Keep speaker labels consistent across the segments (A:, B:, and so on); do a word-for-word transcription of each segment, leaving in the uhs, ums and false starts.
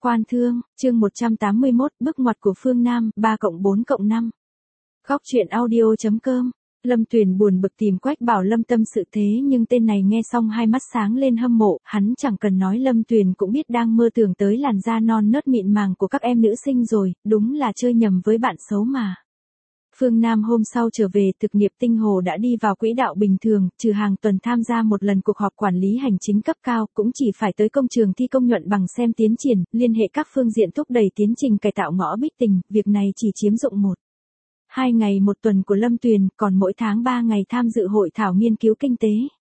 A: Quan thương, chương một trăm tám mươi mốt, bước ngoặt của Phương Nam, ba cộng bốn cộng năm. Góc truyện audio.com. Lâm Tuyền buồn bực tìm Quách Bảo Lâm tâm sự thế nhưng tên này nghe xong hai mắt sáng lên hâm mộ, hắn chẳng cần nói Lâm Tuyền cũng biết đang mơ tưởng tới làn da non nớt mịn màng của các em nữ sinh rồi, đúng là chơi nhầm với bạn xấu mà. Phương Nam hôm sau trở về, thực nghiệp Tinh Hồ đã đi vào quỹ đạo bình thường, trừ hàng tuần tham gia một lần cuộc họp quản lý hành chính cấp cao, cũng chỉ phải tới công trường thi công nhuận bằng xem tiến triển, liên hệ các phương diện thúc đẩy tiến trình cải tạo ngõ Bích Tình, việc này chỉ chiếm dụng một. Hai ngày một tuần của Lâm Tuyền, còn mỗi tháng ba ngày tham dự hội thảo nghiên cứu kinh tế.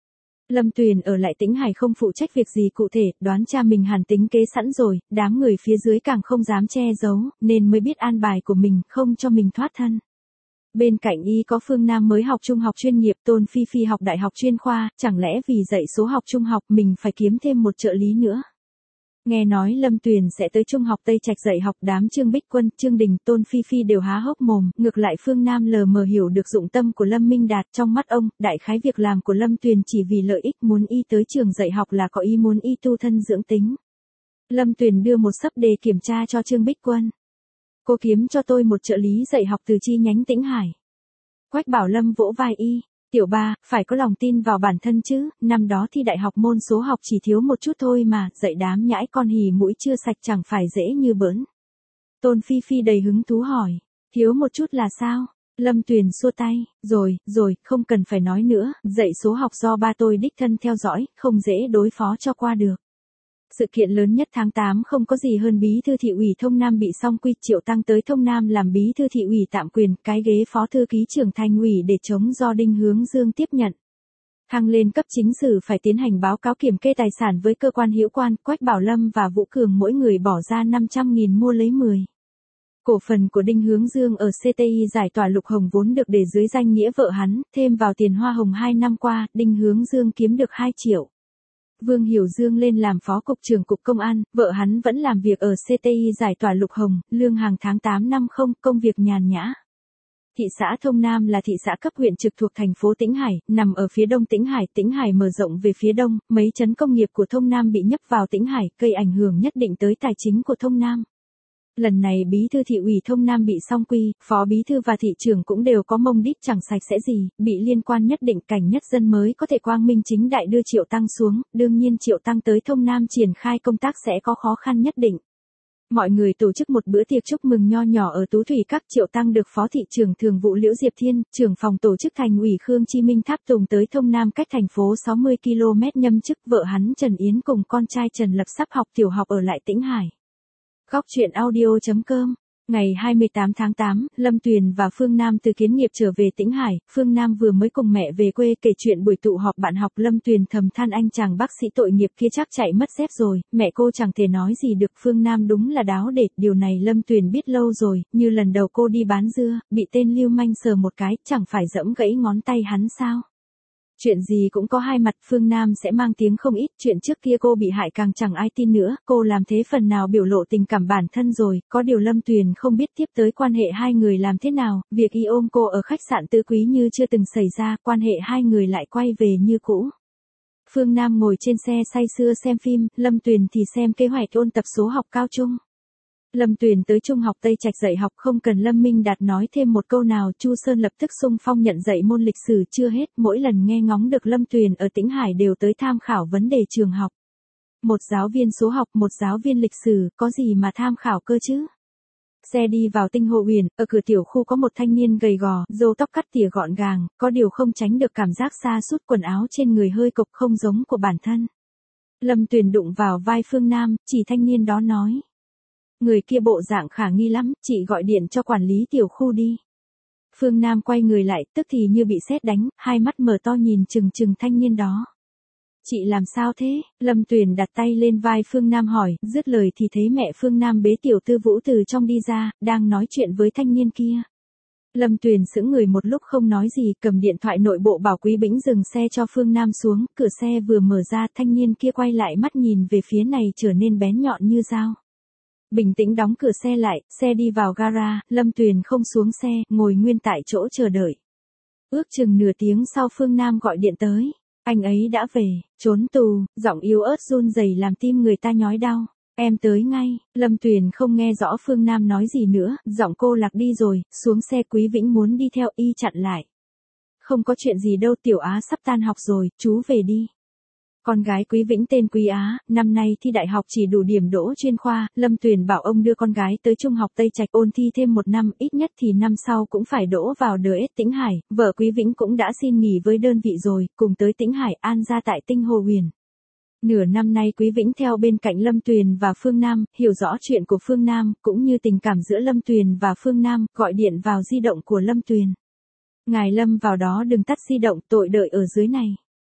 A: Lâm Tuyền ở lại Tĩnh Hải không phụ trách việc gì cụ thể, đoán cha mình hẳn tính kế sẵn rồi, đám người phía dưới càng không dám che giấu, nên mới biết an bài của mình, không cho mình thoát thân. Bên cạnh y có Phương Nam mới học trung học chuyên nghiệp, Tôn Phi Phi học đại học chuyên khoa, chẳng lẽ vì dạy số học trung học mình phải kiếm thêm một trợ lý nữa. Nghe nói Lâm Tuyền sẽ tới trung học Tây Trạch dạy học, đám Trương Bích Quân, Trương Đình, Tôn Phi Phi đều há hốc mồm, ngược lại Phương Nam lờ mờ hiểu được dụng tâm của Lâm Minh Đạt, trong mắt ông, đại khái việc làm của Lâm Tuyền chỉ vì lợi ích, muốn y tới trường dạy học là có ý muốn y tu thân dưỡng tính. Lâm Tuyền đưa một sấp đề kiểm tra cho Trương Bích Quân. Cô kiếm cho tôi một trợ lý dạy học từ chi nhánh Tĩnh Hải. Quách Bảo Lâm vỗ vai y, tiểu ba, phải có lòng tin vào bản thân chứ, năm đó thi đại học môn số học chỉ thiếu một chút thôi mà, dạy đám nhãi con hì mũi chưa sạch chẳng phải dễ như bỡn. Tôn Phi Phi đầy hứng thú hỏi, thiếu một chút là sao? Lâm Tuyền xua tay, rồi, rồi, không cần phải nói nữa, dạy số học do ba tôi đích thân theo dõi, không dễ đối phó cho qua được. Sự kiện lớn nhất tháng tám không có gì hơn bí thư thị ủy Thông Nam bị song quy, Triệu Tăng tới Thông Nam làm bí thư thị ủy tạm quyền, cái ghế phó thư ký trưởng thành ủy để chống do Đinh Hướng Dương tiếp nhận. Thăng lên cấp chính sử phải tiến hành báo cáo kiểm kê tài sản với cơ quan hữu quan, Quách Bảo Lâm và Vũ Cường mỗi người bỏ ra năm trăm nghìn mua lấy mười. Cổ phần của Đinh Hướng Dương ở xê tê i giải tỏa Lục Hồng vốn được để dưới danh nghĩa vợ hắn, thêm vào tiền hoa hồng hai năm qua, Đinh Hướng Dương kiếm được hai triệu. Vương Hiểu Dương lên làm phó cục trưởng cục công an, vợ hắn vẫn làm việc ở xê tê i giải tỏa Lục Hồng, lương hàng tháng tám năm không, công việc nhàn nhã. Thị xã Thông Nam là thị xã cấp huyện trực thuộc thành phố Tĩnh Hải, nằm ở phía đông Tĩnh Hải, Tĩnh Hải mở rộng về phía đông, mấy trấn công nghiệp của Thông Nam bị nhấp vào Tĩnh Hải, gây ảnh hưởng nhất định tới tài chính của Thông Nam. Lần này bí thư thị ủy Thông Nam bị song quy, phó bí thư và thị trưởng cũng đều có mông đít chẳng sạch sẽ gì, bị liên quan nhất định, cảnh nhất dân mới có thể quang minh chính đại đưa Triệu Tăng xuống, đương nhiên Triệu Tăng tới Thông Nam triển khai công tác sẽ có khó khăn nhất định. Mọi người tổ chức một bữa tiệc chúc mừng nho nhỏ ở Tú Thủy Các, Triệu Tăng được phó thị trưởng thường vụ Liễu Diệp Thiên, trưởng phòng tổ chức thành ủy Khương Chi Minh tháp tùng tới Thông Nam cách thành phố sáu mươi ki lô mét nhâm chức, vợ hắn Trần Yến cùng con trai Trần Lập sắp học tiểu học ở lại Tĩnh Hải. Góc truyện audio.com. Ngày hai mươi tám tháng tám, Lâm Tuyền và Phương Nam từ kiến nghiệp trở về Tĩnh Hải, Phương Nam vừa mới cùng mẹ về quê kể chuyện buổi tụ họp bạn học. Lâm Tuyền thầm than anh chàng bác sĩ tội nghiệp kia chắc chạy mất dép rồi, mẹ cô chẳng thể nói gì được. Phương Nam đúng là đáo đệt, điều này Lâm Tuyền biết lâu rồi, như lần đầu cô đi bán dưa, bị tên lưu manh sờ một cái, chẳng phải giẫm gãy ngón tay hắn sao? Chuyện gì cũng có hai mặt, Phương Nam sẽ mang tiếng không ít, chuyện trước kia cô bị hại càng chẳng ai tin nữa, cô làm thế phần nào biểu lộ tình cảm bản thân rồi, có điều Lâm Tuyền không biết tiếp tới quan hệ hai người làm thế nào, việc y ôm cô ở khách sạn Tứ Quý như chưa từng xảy ra, quan hệ hai người lại quay về như cũ. Phương Nam ngồi trên xe say sưa xem phim, Lâm Tuyền thì xem kế hoạch ôn tập số học cao trung. Lâm Tuyền tới trung học Tây Trạch dạy học, không cần Lâm Minh Đạt nói thêm một câu nào, Chu Sơn lập tức xung phong nhận dạy môn lịch sử. Chưa hết, mỗi lần nghe ngóng được Lâm Tuyền ở Tĩnh Hải đều tới tham khảo vấn đề trường học. Một giáo viên số học, một giáo viên lịch sử, có gì mà tham khảo cơ chứ? Xe đi vào Tinh Hồ Uyển, ở cửa tiểu khu có một thanh niên gầy gò, râu tóc cắt tỉa gọn gàng, có điều không tránh được cảm giác sa sút, quần áo trên người hơi cộc không giống của bản thân. Lâm Tuyền đụng vào vai Phương Nam, chỉ thanh niên đó nói. Người kia bộ dạng khả nghi lắm, chị gọi điện cho quản lý tiểu khu đi. Phương Nam quay người lại, tức thì như bị sét đánh, hai mắt mở to nhìn chừng chừng thanh niên đó. Chị làm sao thế? Lâm Tuyền đặt tay lên vai Phương Nam hỏi, dứt lời thì thấy mẹ Phương Nam bế tiểu tư Vũ từ trong đi ra, đang nói chuyện với thanh niên kia. Lâm Tuyền sững người một lúc không nói gì, cầm điện thoại nội bộ bảo Quý Bĩnh dừng xe cho Phương Nam xuống, cửa xe vừa mở ra, thanh niên kia quay lại mắt nhìn về phía này trở nên bén nhọn như dao. Bình tĩnh đóng cửa xe lại, xe đi vào gara, Lâm Tuyền không xuống xe, ngồi nguyên tại chỗ chờ đợi. Ước chừng nửa tiếng sau Phương Nam gọi điện tới, anh ấy đã về, trốn tù, giọng yếu ớt run rẩy làm tim người ta nhói đau. Em tới ngay, Lâm Tuyền không nghe rõ Phương Nam nói gì nữa, giọng cô lạc đi rồi, xuống xe Quý Vĩnh muốn đi theo y chặn lại. Không có chuyện gì đâu Tiểu Á sắp tan học rồi, chú về đi. Con gái Quý Vĩnh tên Quý Á, năm nay thi đại học chỉ đủ điểm đỗ chuyên khoa, Lâm Tuyền bảo ông đưa con gái tới Trung học Tây Trạch ôn thi thêm một năm, ít nhất thì năm sau cũng phải đỗ vào đê ét Tĩnh Hải, vợ Quý Vĩnh cũng đã xin nghỉ với đơn vị rồi, cùng tới Tĩnh Hải an gia tại Tinh Hồ Huyền. Nửa năm nay Quý Vĩnh theo bên cạnh Lâm Tuyền và Phương Nam, hiểu rõ chuyện của Phương Nam, cũng như tình cảm giữa Lâm Tuyền và Phương Nam, gọi điện vào di động của Lâm Tuyền. Ngài Lâm vào đó đừng tắt di động, tội đợi ở dưới này.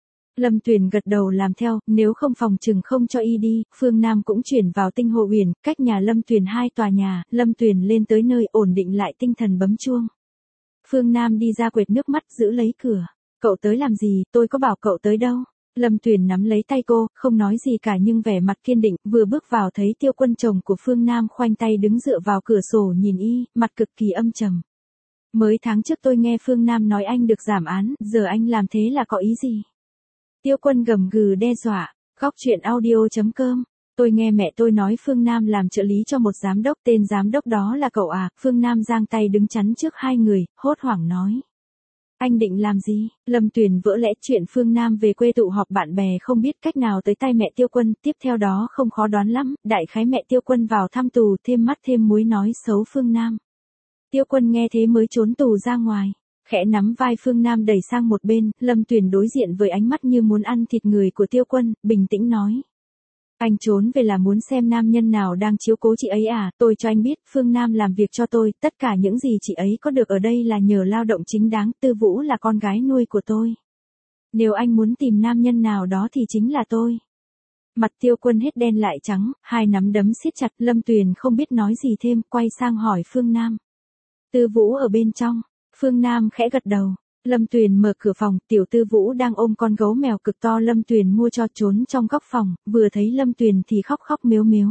A: Lâm Tuyền gật đầu làm theo, nếu không phòng trừng không cho y đi, Phương Nam cũng chuyển vào Tinh Hồ Huyền, cách nhà Lâm Tuyền hai tòa nhà, Lâm Tuyền lên tới nơi ổn định lại tinh thần bấm chuông. Phương Nam đi ra quệt nước mắt giữ lấy cửa. Cậu tới làm gì, tôi có bảo cậu tới đâu. Lâm Tuyền nắm lấy tay cô, không nói gì cả nhưng vẻ mặt kiên định, vừa bước vào thấy Tiêu Quân chồng của Phương Nam khoanh tay đứng dựa vào cửa sổ nhìn y, mặt cực kỳ âm trầm. Mới tháng trước tôi nghe Phương Nam nói anh được giảm án, giờ anh làm thế là có ý gì? Tiêu Quân gầm gừ đe dọa, khóc chuyện audio chấm com. Tôi nghe mẹ tôi nói Phương Nam làm trợ lý cho một giám đốc, tên giám đốc đó là cậu à, Phương Nam giang tay đứng chắn trước hai người, hốt hoảng nói. Anh định làm gì? Lâm Tuyền vỡ lẽ chuyện Phương Nam về quê tụ họp bạn bè không biết cách nào tới tay mẹ Tiêu Quân, tiếp theo đó không khó đoán lắm, đại khái mẹ Tiêu Quân vào thăm tù thêm mắt thêm muối nói xấu Phương Nam. Tiêu Quân nghe thế mới trốn tù ra ngoài. Khẽ nắm vai Phương Nam đẩy sang một bên, Lâm Tuyền đối diện với ánh mắt như muốn ăn thịt người của Tiêu Quân, bình tĩnh nói. Anh trốn về là muốn xem nam nhân nào đang chiếu cố chị ấy à, tôi cho anh biết, Phương Nam làm việc cho tôi, tất cả những gì chị ấy có được ở đây là nhờ lao động chính đáng, Tư Vũ là con gái nuôi của tôi. Nếu anh muốn tìm nam nhân nào đó thì chính là tôi. Mặt Tiêu Quân hết đen lại trắng, hai nắm đấm siết chặt, Lâm Tuyền không biết nói gì thêm, quay sang hỏi Phương Nam. Tư Vũ ở bên trong. Phương Nam khẽ gật đầu. Lâm Tuyền mở cửa phòng, tiểu Tư Vũ đang ôm con gấu mèo cực to Lâm Tuyền mua cho trốn trong góc phòng, vừa thấy Lâm Tuyền thì khóc khóc mếu mếu.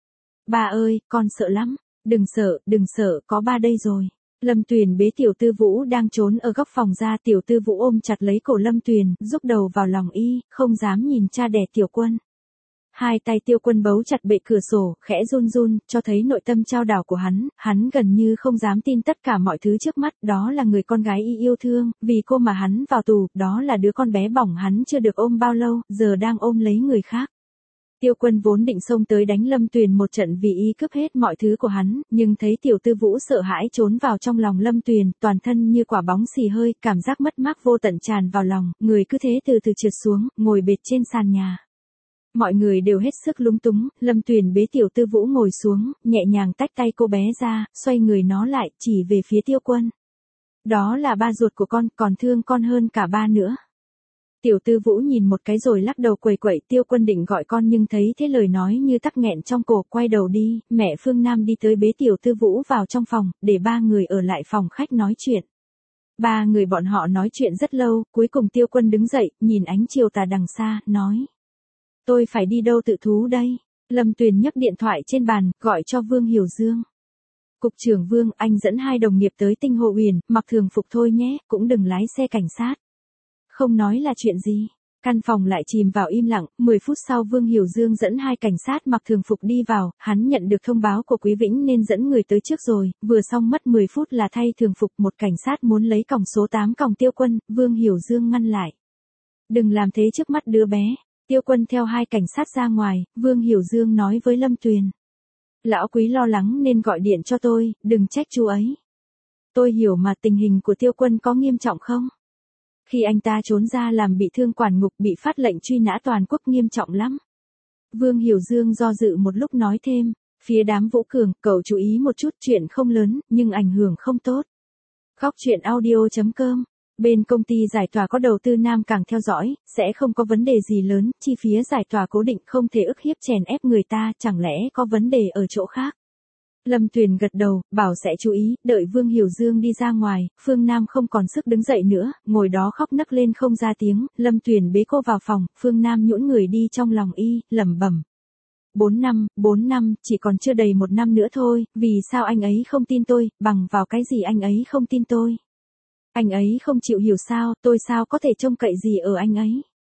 A: Ba ơi, con sợ lắm. Đừng sợ, đừng sợ, có ba đây rồi. Lâm Tuyền bế tiểu Tư Vũ đang trốn ở góc phòng ra, tiểu Tư Vũ ôm chặt lấy cổ Lâm Tuyền, rúc đầu vào lòng y, không dám nhìn cha đẻ Tiểu Quân. Hai tay Tiêu Quân bấu chặt bệ cửa sổ, khẽ run run, cho thấy nội tâm chao đảo của hắn, hắn gần như không dám tin tất cả mọi thứ trước mắt, đó là người con gái y yêu thương, vì cô mà hắn vào tù, đó là đứa con bé bỏng hắn chưa được ôm bao lâu, giờ đang ôm lấy người khác. Tiêu Quân vốn định xông tới đánh Lâm Tuyền một trận vì y cướp hết mọi thứ của hắn, nhưng thấy tiểu Tư Vũ sợ hãi trốn vào trong lòng Lâm Tuyền, toàn thân như quả bóng xì hơi, cảm giác mất mát vô tận tràn vào lòng, người cứ thế từ từ trượt xuống, ngồi bệt trên sàn nhà. Mọi người đều hết sức lúng túng, Lâm Tuyền bế tiểu Tư Vũ ngồi xuống, nhẹ nhàng tách tay cô bé ra, xoay người nó lại, chỉ về phía Tiêu Quân. Đó là ba ruột của con, còn thương con hơn cả ba nữa. Tiểu Tư Vũ nhìn một cái rồi lắc đầu quẩy quẩy, Tiêu Quân định gọi con nhưng thấy thế lời nói như tắc nghẹn trong cổ, quay đầu đi, mẹ Phương Nam đi tới bế tiểu Tư Vũ vào trong phòng, để ba người ở lại phòng khách nói chuyện. Ba người bọn họ nói chuyện rất lâu, cuối cùng Tiêu Quân đứng dậy, nhìn ánh chiều tà đằng xa, nói. Tôi phải đi đâu tự thú đây? Lâm Tuyền nhấc điện thoại trên bàn, gọi cho Vương Hiểu Dương. Cục trưởng Vương, anh dẫn hai đồng nghiệp tới Tinh Hồ Huyền, mặc thường phục thôi nhé, cũng đừng lái xe cảnh sát. Không nói là chuyện gì. Căn phòng lại chìm vào im lặng, mười phút sau Vương Hiểu Dương dẫn hai cảnh sát mặc thường phục đi vào, hắn nhận được thông báo của Quý Vĩnh nên dẫn người tới trước rồi, vừa xong mất mười phút là thay thường phục, một cảnh sát muốn lấy còng số tám còng Tiêu Quân, Vương Hiểu Dương ngăn lại. Đừng làm thế trước mắt đứa bé. Tiêu Quân theo hai cảnh sát ra ngoài, Vương Hiểu Dương nói với Lâm Tuyền. Lão Quý lo lắng nên gọi điện cho tôi, đừng trách chú ấy. Tôi hiểu mà tình hình của Tiêu Quân có nghiêm trọng không? Khi anh ta trốn ra làm bị thương quản ngục bị phát lệnh truy nã toàn quốc nghiêm trọng lắm. Vương Hiểu Dương do dự một lúc nói thêm, phía đám Vũ Cường, cậu chú ý một chút chuyện không lớn, nhưng ảnh hưởng không tốt. Khóc chuyện audio chấm com. Bên công ty giải tỏa có đầu tư Nam Cảng theo dõi, sẽ không có vấn đề gì lớn, chi phí giải tỏa cố định không thể ức hiếp chèn ép người ta, chẳng lẽ có vấn đề ở chỗ khác. Lâm Tuyền gật đầu, bảo sẽ chú ý, đợi Vương Hiểu Dương đi ra ngoài, Phương Nam không còn sức đứng dậy nữa, ngồi đó khóc nấc lên không ra tiếng, Lâm Tuyền bế cô vào phòng, Phương Nam nhũn người đi trong lòng y, lẩm bẩm. Bốn năm, bốn năm, chỉ còn chưa đầy một năm nữa thôi, vì sao anh ấy không tin tôi, bằng vào cái gì anh ấy không tin tôi. Anh ấy không chịu hiểu sao, tôi sao có thể trông cậy gì ở anh ấy.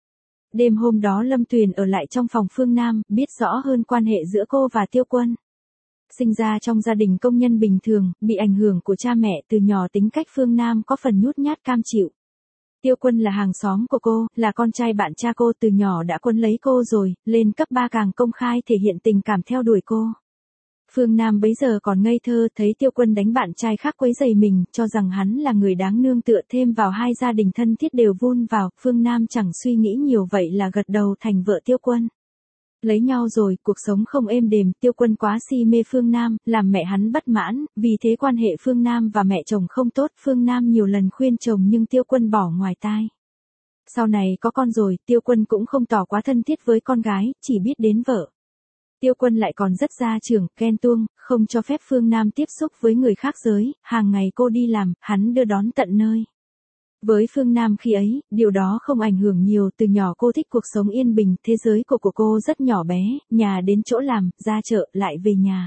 A: Đêm hôm đó Lâm Tuyền ở lại trong phòng Phương Nam, biết rõ hơn quan hệ giữa cô và Tiêu Quân. Sinh ra trong gia đình công nhân bình thường, bị ảnh hưởng của cha mẹ từ nhỏ tính cách Phương Nam có phần nhút nhát cam chịu. Tiêu Quân là hàng xóm của cô, là con trai bạn cha cô từ nhỏ đã quấn lấy cô rồi, lên cấp ba càng công khai thể hiện tình cảm theo đuổi cô. Phương Nam bấy giờ còn ngây thơ, thấy Tiêu Quân đánh bạn trai khác quấy rầy mình, cho rằng hắn là người đáng nương tựa, thêm vào hai gia đình thân thiết đều vun vào, Phương Nam chẳng suy nghĩ nhiều vậy là gật đầu thành vợ Tiêu Quân. Lấy nhau rồi, cuộc sống không êm đềm, Tiêu Quân quá si mê Phương Nam, làm mẹ hắn bất mãn, vì thế quan hệ Phương Nam và mẹ chồng không tốt, Phương Nam nhiều lần khuyên chồng nhưng Tiêu Quân bỏ ngoài tai. Sau này có con rồi, Tiêu Quân cũng không tỏ quá thân thiết với con gái, chỉ biết đến vợ. Tiêu Quân lại còn rất gia trưởng, ghen tuông, không cho phép Phương Nam tiếp xúc với người khác giới, hàng ngày cô đi làm, hắn đưa đón tận nơi. Với Phương Nam khi ấy, điều đó không ảnh hưởng nhiều, từ nhỏ cô thích cuộc sống yên bình, thế giới của của cô rất nhỏ bé, nhà đến chỗ làm, ra chợ, lại về nhà.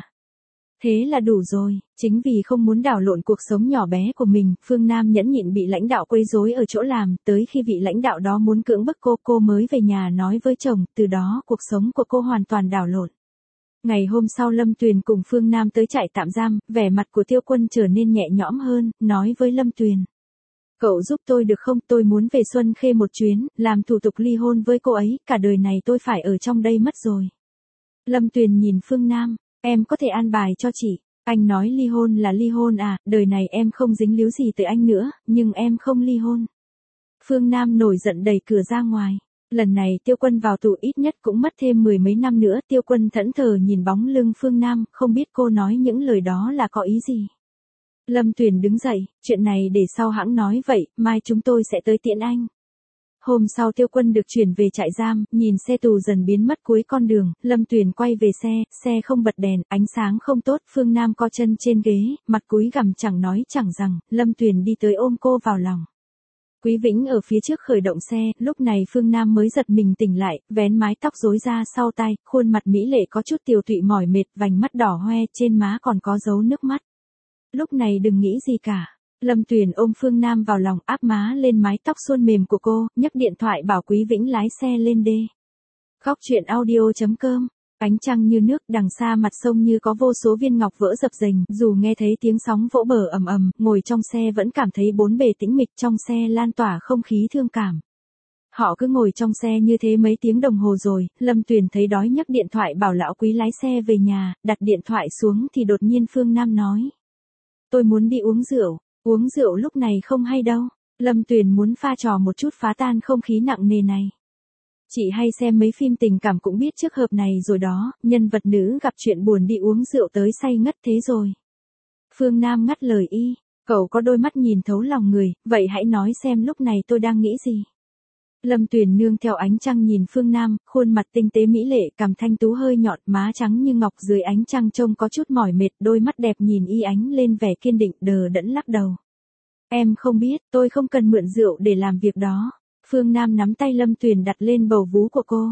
A: Thế là đủ rồi, chính vì không muốn đảo lộn cuộc sống nhỏ bé của mình, Phương Nam nhẫn nhịn bị lãnh đạo quấy rối ở chỗ làm, tới khi vị lãnh đạo đó muốn cưỡng bức cô, cô mới về nhà nói với chồng, từ đó cuộc sống của cô hoàn toàn đảo lộn. Ngày hôm sau Lâm Tuyền cùng Phương Nam tới trại tạm giam, vẻ mặt của Tiêu Quân trở nên nhẹ nhõm hơn, nói với Lâm Tuyền. Cậu giúp tôi được không, tôi muốn về Xuân Khê một chuyến, làm thủ tục ly hôn với cô ấy, cả đời này tôi phải ở trong đây mất rồi. Lâm Tuyền nhìn Phương Nam, em có thể an bài cho chị, anh nói ly hôn là ly hôn à, đời này em không dính líu gì tới anh nữa, nhưng em không ly hôn. Phương Nam nổi giận đẩy cửa ra ngoài. Lần này Tiêu Quân vào tù ít nhất cũng mất thêm mười mấy năm nữa, Tiêu Quân thẫn thờ nhìn bóng lưng Phương Nam, không biết cô nói những lời đó là có ý gì. Lâm Tuyền đứng dậy, chuyện này để sau hãng nói vậy, mai chúng tôi sẽ tới tiễn anh. Hôm sau Tiêu Quân được chuyển về trại giam, nhìn xe tù dần biến mất cuối con đường, Lâm Tuyền quay về xe, xe không bật đèn, ánh sáng không tốt, Phương Nam co chân trên ghế, mặt cúi gằm chẳng nói chẳng rằng, Lâm Tuyền đi tới ôm cô vào lòng. Quý Vĩnh ở phía trước khởi động xe, lúc này Phương Nam mới giật mình tỉnh lại, vén mái tóc rối ra sau tai, khuôn mặt mỹ lệ có chút tiều tụy mỏi mệt, vành mắt đỏ hoe, trên má còn có dấu nước mắt. Lúc này đừng nghĩ gì cả. Lâm Tuyền ôm Phương Nam vào lòng, áp má lên mái tóc suôn mềm của cô, nhấc điện thoại bảo Quý Vĩnh lái xe lên đê. Khóc chuyện audio chấm com. Ánh trăng như nước, đằng xa mặt sông như có vô số viên ngọc vỡ dập dềnh, dù nghe thấy tiếng sóng vỗ bờ ầm ầm, ngồi trong xe vẫn cảm thấy bốn bề tĩnh mịch, trong xe lan tỏa không khí thương cảm. Họ cứ ngồi trong xe như thế mấy tiếng đồng hồ rồi, Lâm Tuyền thấy đói nhấc điện thoại bảo lão Quý lái xe về nhà, đặt điện thoại xuống thì đột nhiên Phương Nam nói. Tôi muốn đi uống rượu, uống rượu lúc này không hay đâu. Lâm Tuyền muốn pha trò một chút phá tan không khí nặng nề này. Chị hay xem mấy phim tình cảm cũng biết trước hợp này rồi đó, nhân vật nữ gặp chuyện buồn đi uống rượu tới say ngất thế rồi. Phương Nam ngắt lời y, cậu có đôi mắt nhìn thấu lòng người, vậy hãy nói xem lúc này tôi đang nghĩ gì. Lâm Tuyền nương theo ánh trăng nhìn Phương Nam, khuôn mặt tinh tế mỹ lệ, cằm thanh tú hơi nhọn, má trắng như ngọc dưới ánh trăng trông có chút mỏi mệt, đôi mắt đẹp nhìn y ánh lên vẻ kiên định, đờ đẫn lắc đầu. Em không biết, tôi không cần mượn rượu để làm việc đó. Phương Nam nắm tay Lâm Tuyền đặt lên bầu vú của cô.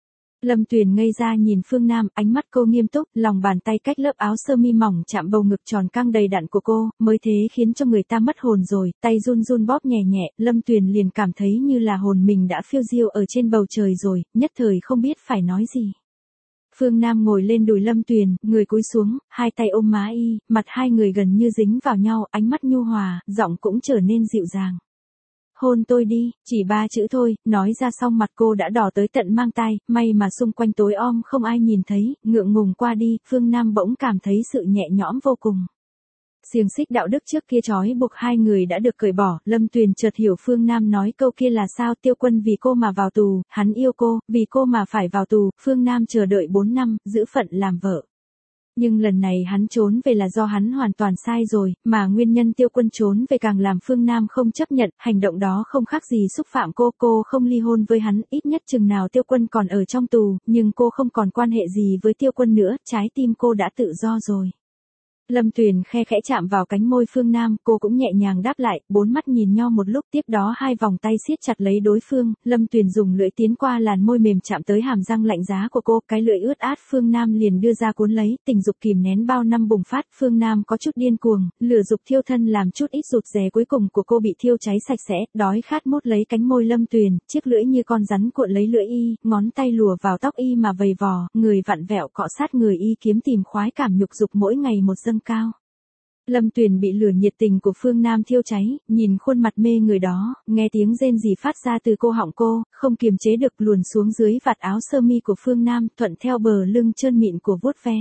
A: Lâm Tuyền ngây ra nhìn Phương Nam, ánh mắt cô nghiêm túc, lòng bàn tay cách lớp áo sơ mi mỏng chạm bầu ngực tròn căng đầy đặn của cô, mới thế khiến cho người ta mất hồn rồi, tay run run bóp nhẹ nhẹ, Lâm Tuyền liền cảm thấy như là hồn mình đã phiêu diêu ở trên bầu trời rồi, nhất thời không biết phải nói gì. Phương Nam ngồi lên đùi Lâm Tuyền, người cúi xuống, hai tay ôm má y, mặt hai người gần như dính vào nhau, ánh mắt nhu hòa, giọng cũng trở nên dịu dàng. Hôn tôi đi, chỉ ba chữ thôi, nói ra xong mặt cô đã đỏ tới tận mang tai, may mà xung quanh tối om không ai nhìn thấy, ngượng ngùng qua đi, Phương Nam bỗng cảm thấy sự nhẹ nhõm vô cùng. Xiềng xích đạo đức trước kia trói buộc hai người đã được cởi bỏ, Lâm Tuyền chợt hiểu Phương Nam nói câu kia là sao, Tiêu Quân vì cô mà vào tù, hắn yêu cô, vì cô mà phải vào tù, Phương Nam chờ đợi bốn năm, giữ phận làm vợ. Nhưng lần này hắn trốn về là do hắn hoàn toàn sai rồi, mà nguyên nhân Tiêu Quân trốn về càng làm Phương Nam không chấp nhận, hành động đó không khác gì xúc phạm cô, cô không ly hôn với hắn, ít nhất chừng nào Tiêu Quân còn ở trong tù, nhưng cô không còn quan hệ gì với Tiêu Quân nữa, trái tim cô đã tự do rồi. Lâm Tuyền khe khẽ chạm vào cánh môi Phương Nam, cô cũng nhẹ nhàng đáp lại, bốn mắt nhìn nhau một lúc, tiếp đó hai vòng tay siết chặt lấy đối phương, Lâm Tuyền dùng lưỡi tiến qua làn môi mềm chạm tới hàm răng lạnh giá của cô, cái lưỡi ướt át Phương Nam liền đưa ra cuốn lấy, tình dục kìm nén bao năm bùng phát, Phương Nam có chút điên cuồng, lửa dục thiêu thân làm chút ít rụt rè cuối cùng của cô bị thiêu cháy sạch sẽ, đói khát mút lấy cánh môi Lâm Tuyền, chiếc lưỡi như con rắn cuộn lấy lưỡi y, ngón tay lùa vào tóc y mà vầy vò, người vặn vẹo cọ sát người y kiếm tìm khoái cảm nhục dục mỗi ngày một dâng cao. Lâm Tuyền bị lửa nhiệt tình của Phương Nam thiêu cháy, nhìn khuôn mặt mê người đó, nghe tiếng rên rỉ phát ra từ cô họng cô, không kiềm chế được luồn xuống dưới vạt áo sơ mi của Phương Nam, thuận theo bờ lưng trơn mịn của vuốt ve.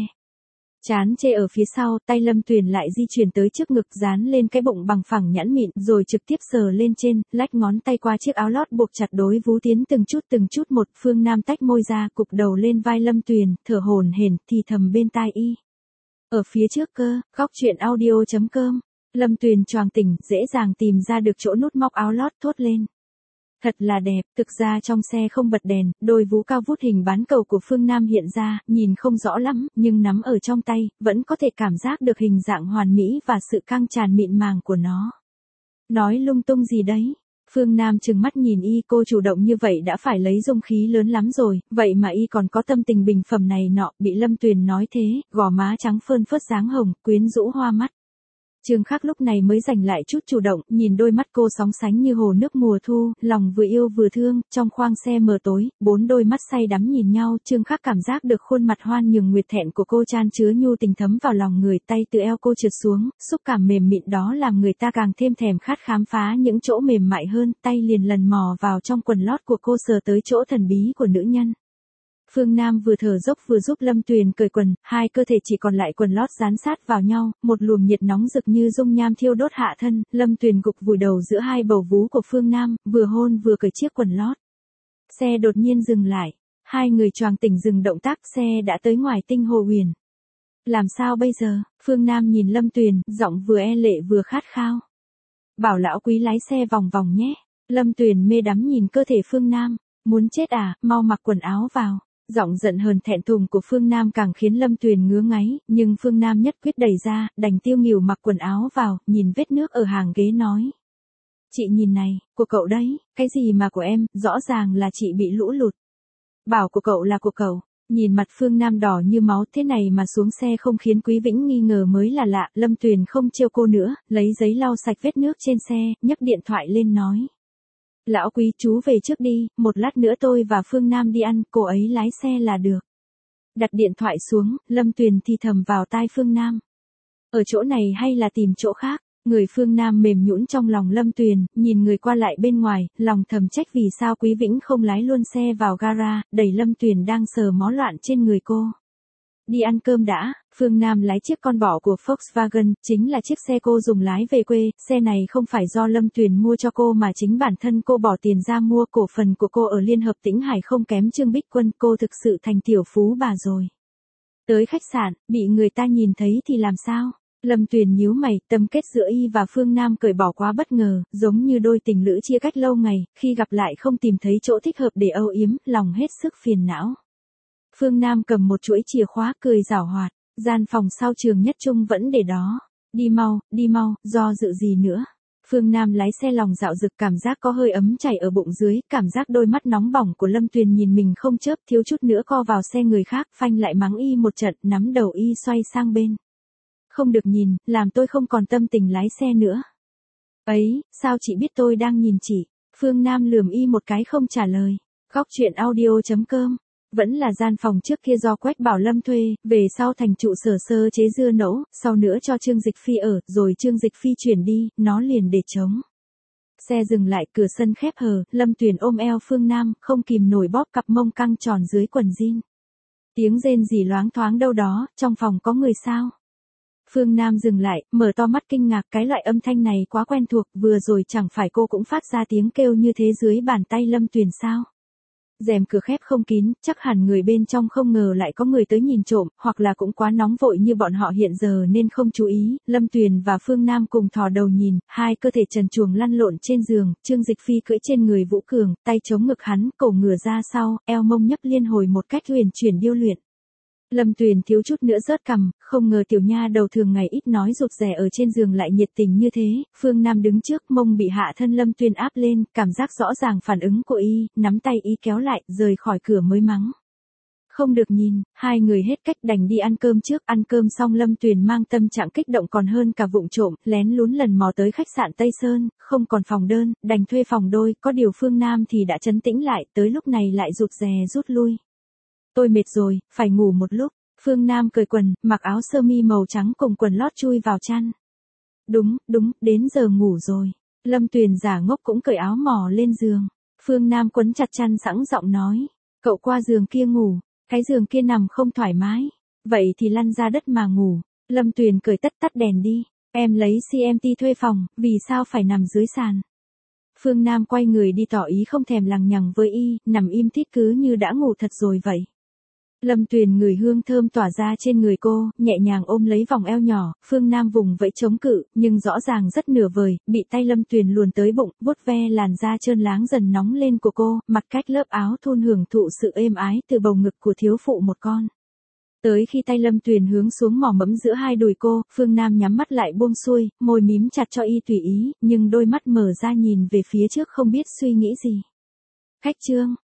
A: Chán chê ở phía sau, tay Lâm Tuyền lại di chuyển tới trước ngực dán lên cái bụng bằng phẳng nhẵn mịn, rồi trực tiếp sờ lên trên, lách ngón tay qua chiếc áo lót buộc chặt đối vú tiến từng chút từng chút một, Phương Nam tách môi ra, cụp đầu lên vai Lâm Tuyền, thở hổn hển, thì thầm bên tai y. Ở phía trước cơ, góc truyện audio chấm com, Lâm Tuyền choàng tỉnh, dễ dàng tìm ra được chỗ nút móc áo lót, thốt lên. Thật là đẹp, thực ra trong xe không bật đèn, đôi vú cao vút hình bán cầu của Phương Nam hiện ra, nhìn không rõ lắm, nhưng nắm ở trong tay, vẫn có thể cảm giác được hình dạng hoàn mỹ và sự căng tràn mịn màng của nó. Nói lung tung gì đấy? Phương Nam trừng mắt nhìn y, cô chủ động như vậy đã phải lấy dung khí lớn lắm rồi, vậy mà y còn có tâm tình bình phẩm này nọ, bị Lâm Tuyền nói thế, gò má trắng phơn phớt dáng hồng, quyến rũ hoa mắt. Trương Khắc lúc này mới giành lại chút chủ động, nhìn đôi mắt cô sóng sánh như hồ nước mùa thu, lòng vừa yêu vừa thương, trong khoang xe mờ tối, bốn đôi mắt say đắm nhìn nhau, Trương Khắc cảm giác được khuôn mặt hoan nhường nguyệt thẹn của cô chan chứa nhu tình thấm vào lòng người, tay từ eo cô trượt xuống, xúc cảm mềm mịn đó làm người ta càng thêm thèm khát khám phá những chỗ mềm mại hơn, tay liền lần mò vào trong quần lót của cô sờ tới chỗ thần bí của nữ nhân. Phương Nam vừa thở dốc vừa giúp Lâm Tuyền cởi quần, hai cơ thể chỉ còn lại quần lót dán sát vào nhau, một luồng nhiệt nóng rực như dung nham thiêu đốt hạ thân, Lâm Tuyền gục vùi đầu giữa hai bầu vú của Phương Nam, vừa hôn vừa cởi chiếc quần lót. Xe đột nhiên dừng lại, hai người choàng tỉnh dừng động tác, xe đã tới ngoài tinh Hồ Huyền. Làm sao bây giờ? Phương Nam nhìn Lâm Tuyền, giọng vừa e lệ vừa khát khao. Bảo lão quý lái xe vòng vòng nhé. Lâm Tuyền mê đắm nhìn cơ thể Phương Nam, muốn chết à, mau mặc quần áo vào. Giọng giận hờn thẹn thùng của Phương Nam càng khiến Lâm Tuyền ngứa ngáy, nhưng Phương Nam nhất quyết đẩy ra, đành tiêu nghỉu mặc quần áo vào, nhìn vết nước ở hàng ghế nói. Chị nhìn này, của cậu đấy, cái gì mà của em, rõ ràng là chị bị lũ lụt. Bảo của cậu là của cậu, nhìn mặt Phương Nam đỏ như máu thế này mà xuống xe không khiến Quý Vĩnh nghi ngờ mới là lạ, Lâm Tuyền không trêu cô nữa, lấy giấy lau sạch vết nước trên xe, nhấc điện thoại lên nói. Lão Quý chú về trước đi, một lát nữa tôi và Phương Nam đi ăn, cô ấy lái xe là được. Đặt điện thoại xuống, Lâm Tuyền thì thầm vào tai Phương Nam. Ở chỗ này hay là tìm chỗ khác? Người Phương Nam mềm nhũn trong lòng Lâm Tuyền, nhìn người qua lại bên ngoài, lòng thầm trách vì sao Quý Vĩnh không lái luôn xe vào gara, đẩy Lâm Tuyền đang sờ mó loạn trên người cô. Đi ăn cơm đã, Phương Nam lái chiếc con bò của Volkswagen, chính là chiếc xe cô dùng lái về quê, xe này không phải do Lâm Tuyền mua cho cô mà chính bản thân cô bỏ tiền ra mua, cổ phần của cô ở Liên Hợp Tĩnh Hải không kém Trương Bích Quân, cô thực sự thành tiểu phú bà rồi. Tới khách sạn, bị người ta nhìn thấy thì làm sao? Lâm Tuyền nhíu mày, tâm kết giữa y và Phương Nam cởi bỏ quá bất ngờ, giống như đôi tình lữ chia cách lâu ngày, khi gặp lại không tìm thấy chỗ thích hợp để âu yếm, lòng hết sức phiền não. Phương Nam cầm một chuỗi chìa khóa cười giảo hoạt, gian phòng sau trường nhất trung vẫn để đó. Đi mau, đi mau, do dự gì nữa. Phương Nam lái xe lòng dạo dực, cảm giác có hơi ấm chảy ở bụng dưới, cảm giác đôi mắt nóng bỏng của Lâm Tuyền nhìn mình không chớp, thiếu chút nữa co vào xe người khác, phanh lại mắng y một trận, nắm đầu y xoay sang bên. Không được nhìn, làm tôi không còn tâm tình lái xe nữa. Ấy, sao chị biết tôi đang nhìn chị? Phương Nam lườm y một cái không trả lời. Góc truyện audio chấm com. Vẫn là gian phòng trước kia do Quách Bảo Lâm thuê, về sau thành trụ sở sơ chế dưa nẫu, sau nữa cho Trương Dịch Phi ở, rồi Trương Dịch Phi chuyển đi, nó liền để trống. Xe dừng lại, cửa sân khép hờ, Lâm Tuyền ôm eo Phương Nam, không kìm nổi bóp cặp mông căng tròn dưới quần jean. Tiếng rên rỉ loáng thoáng đâu đó, trong phòng có người sao? Phương Nam dừng lại, mở to mắt kinh ngạc, cái loại âm thanh này quá quen thuộc, vừa rồi chẳng phải cô cũng phát ra tiếng kêu như thế dưới bàn tay Lâm Tuyền sao? Rèm cửa khép không kín, chắc hẳn người bên trong không ngờ lại có người tới nhìn trộm, hoặc là cũng quá nóng vội như bọn họ hiện giờ nên không chú ý. Lâm Tuyền và Phương Nam cùng thò đầu nhìn, hai cơ thể trần truồng lăn lộn trên giường, Trương Dịch Phi cưỡi trên người Vũ Cường, tay chống ngực hắn, cổ ngửa ra sau, eo mông nhấp liên hồi một cách huyền chuyển điêu luyện. Lâm Tuyền thiếu chút nữa rớt cằm, không ngờ tiểu nha đầu thường ngày ít nói rụt rè ở trên giường lại nhiệt tình như thế. Phương Nam đứng trước mông bị hạ thân Lâm Tuyền áp lên, cảm giác rõ ràng phản ứng của y, nắm tay y kéo lại, rời khỏi cửa mới mắng. Không được nhìn, hai người hết cách đành đi ăn cơm trước. Ăn cơm xong Lâm Tuyền mang tâm trạng kích động còn hơn cả vụng trộm, lén lún lần mò tới khách sạn Tây Sơn, không còn phòng đơn, đành thuê phòng đôi. Có điều Phương Nam thì đã trấn tĩnh lại, tới lúc này lại rụt rè rút lui. Tôi mệt rồi, phải ngủ một lúc. Phương Nam cởi quần, mặc áo sơ mi màu trắng cùng quần lót chui vào chăn. Đúng, đúng, đến giờ ngủ rồi. Lâm Tuyền giả ngốc cũng cởi áo mò lên giường. Phương Nam quấn chặt chăn sẵn giọng nói. Cậu qua giường kia ngủ, cái giường kia nằm không thoải mái. Vậy thì lăn ra đất mà ngủ. Lâm Tuyền cởi tất tắt đèn đi. Em lấy xê em tê thuê phòng, vì sao phải nằm dưới sàn? Phương Nam quay người đi tỏ ý không thèm lằng nhằng với y, nằm im thích cứ như đã ngủ thật rồi vậy. Lâm Tuyền ngửi hương thơm tỏa ra trên người cô, nhẹ nhàng ôm lấy vòng eo nhỏ. Phương Nam vùng vẫy chống cự, nhưng rõ ràng rất nửa vời, bị tay Lâm Tuyền luồn tới bụng, vuốt ve làn da trơn láng dần nóng lên của cô, mặt cách lớp áo thun hưởng thụ sự êm ái từ bầu ngực của thiếu phụ một con. Tới khi tay Lâm Tuyền hướng xuống mỏ mẫm giữa hai đùi cô, Phương Nam nhắm mắt lại buông xuôi, môi mím chặt cho y tùy ý, nhưng đôi mắt mở ra nhìn về phía trước không biết suy nghĩ gì. Khách trương.